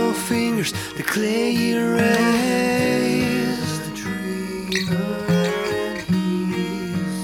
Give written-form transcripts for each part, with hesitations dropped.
your fingers, the clay erased. The dreamer and his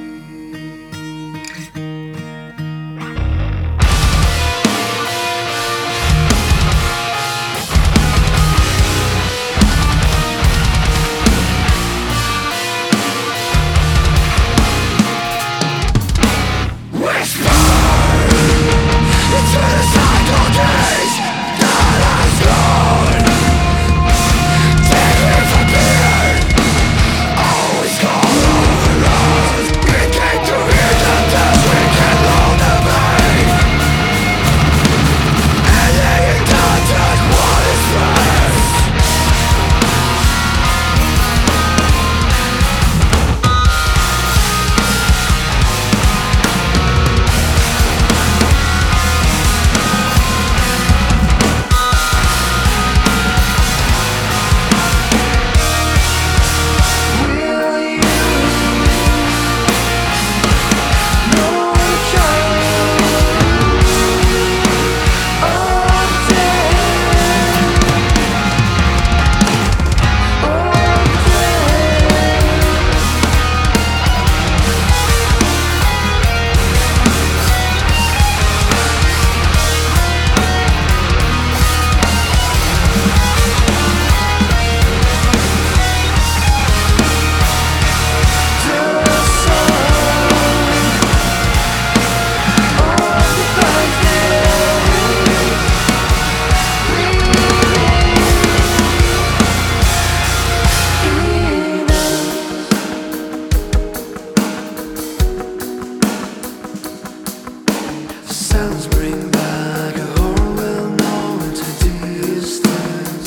sounds bring back a horror well-known to distance.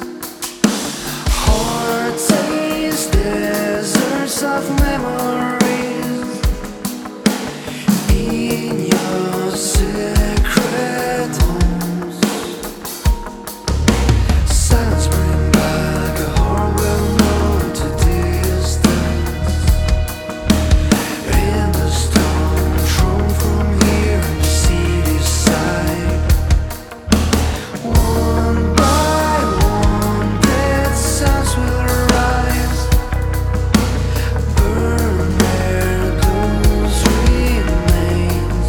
Hard taste, deserts of memories in your secret homes. Sounds bring back a horror well-known to distance. In the stone thrown from here in the city side, one by one dead sounds will rise, burn their loose remains.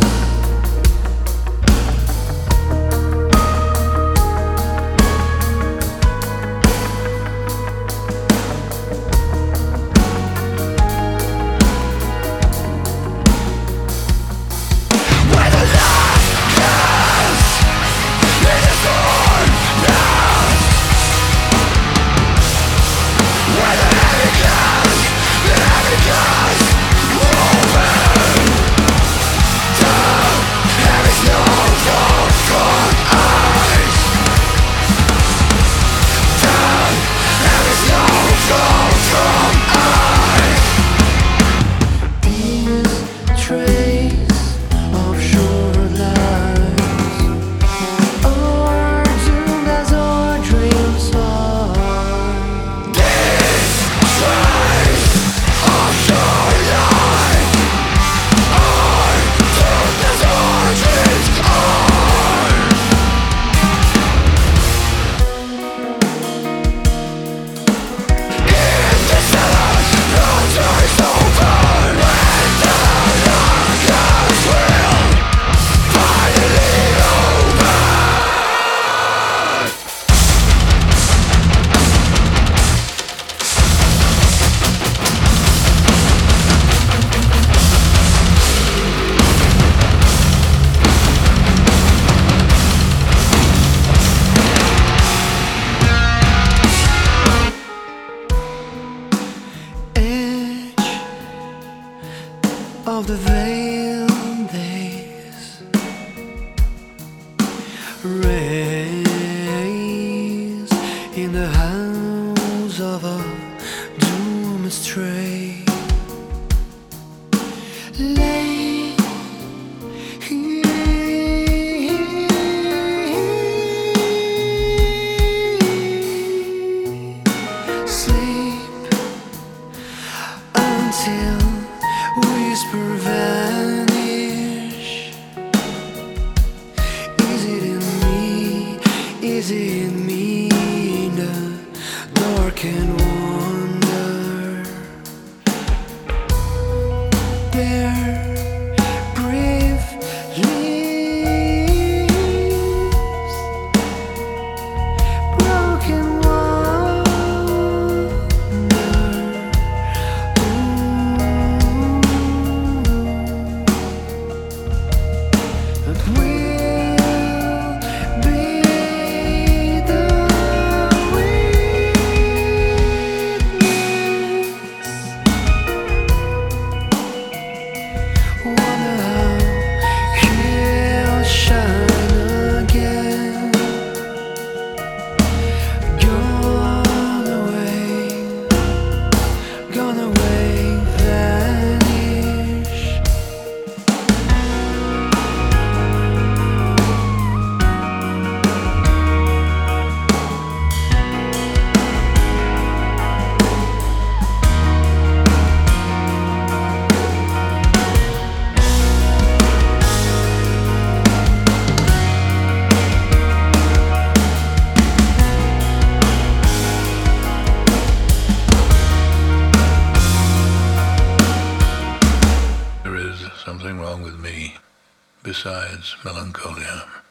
When the last cast in the storm now, when the heavy cast moving down, heavy snow falls from eyes. Down, heavy snow falls from eyes. These trace of short lives are doomed as our dreams are. These trace of short lives are doomed as our dreams are. In the silence, the door's open. When the darkness will finally open. Edge of the veiled days, rays in the house of a doomed stray, lay sleep until whisper seeing me in the dark and wonder. Their brave lips, broken wonder. But we'll be the witness. Wonder how he'll shine again. Gone away, vanish. There is something wrong with me besides melancholia.